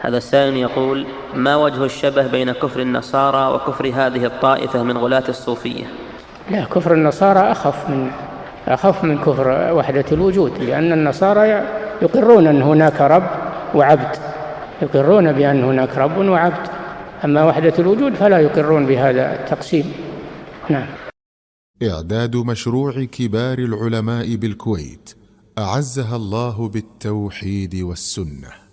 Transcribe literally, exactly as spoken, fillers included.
هذا السائل يقول: ما وجه الشبه بين كفر النصارى وكفر هذه الطائفة من غلاة الصوفية؟ لا، كفر النصارى أخف من أخف من كفر وحدة الوجود، لأن النصارى يقرون أن هناك رب وعبد، يقرون بأن هناك رب وعبد، أما وحدة الوجود فلا يقرون بهذا التقسيم. نعم. إعداد مشروع كبار العلماء بالكويت أعزها الله بالتوحيد والسنة.